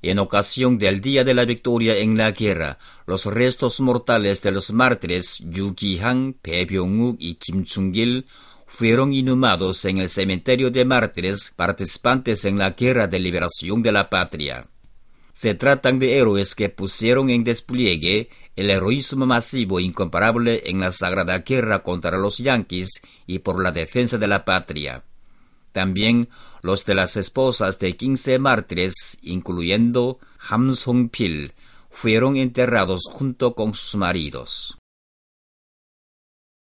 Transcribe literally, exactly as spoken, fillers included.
En ocasión del Día de la Victoria en la Guerra, los restos mortales de los mártires Yu Ki-han, Bae Byung-uk y Kim Chung-gil fueron inhumados en el cementerio de mártires participantes en la Guerra de Liberación de la Patria. Se tratan de héroes que pusieron en despliegue el heroísmo masivo incomparable en la sagrada guerra contra los yanquis y por la defensa de la patria. También los de las esposas de quince mártires, incluyendo Ham Song-pil, fueron enterrados junto con sus maridos.